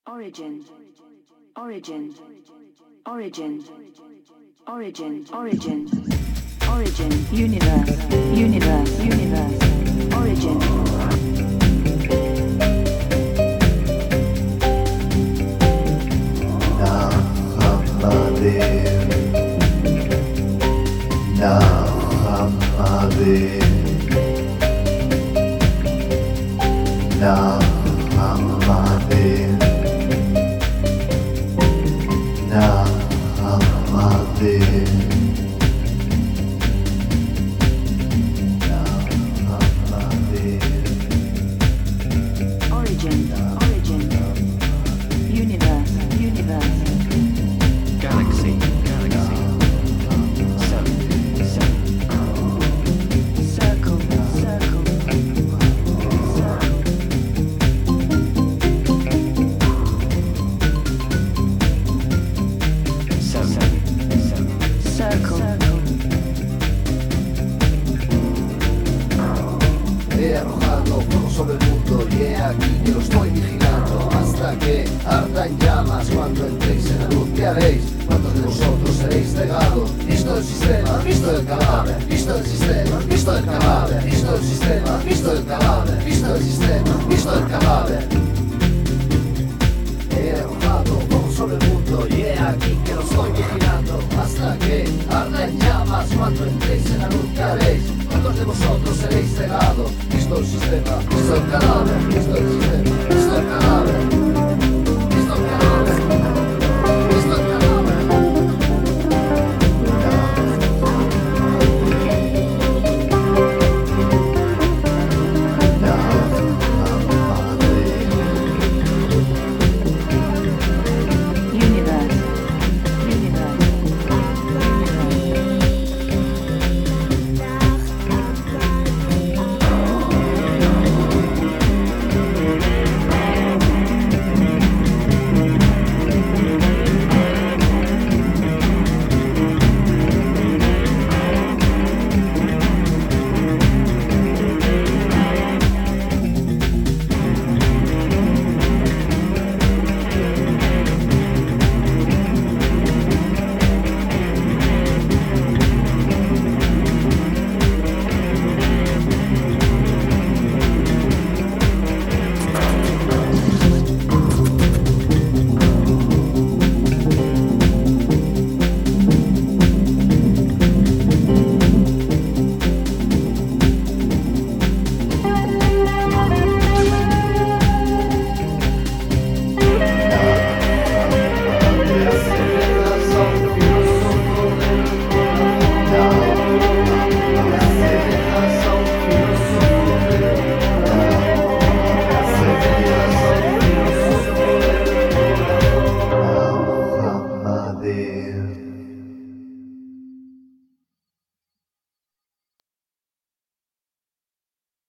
Origin, origin, origin, origin, origin, origin, universe, universe, universe, origin. He arrojado fuego sobre el mundo y he aquí que lo estoy vigilando hasta que arda en llamas. Cuando entréis en la luz, ¿qué haréis? ¿Cuántos de vosotros seréis cegados? Visto el sistema, visto el cadáver, visto el sistema, visto el cadáver, visto el sistema, visto el cadáver, visto el sistema, visto el cadáver. He arrojado fuego sobre el mundo y he aquí que lo estoy vigilando hasta que arda en llamas. Cuando entréis en la luz, ¿qué haréis? ¿Cuántos de vosotros seréis cegados? Visto el sistema, visto el cadáver, visto el sistema, visto el cadáver, visto el cadáver, visto el cadáver. Madre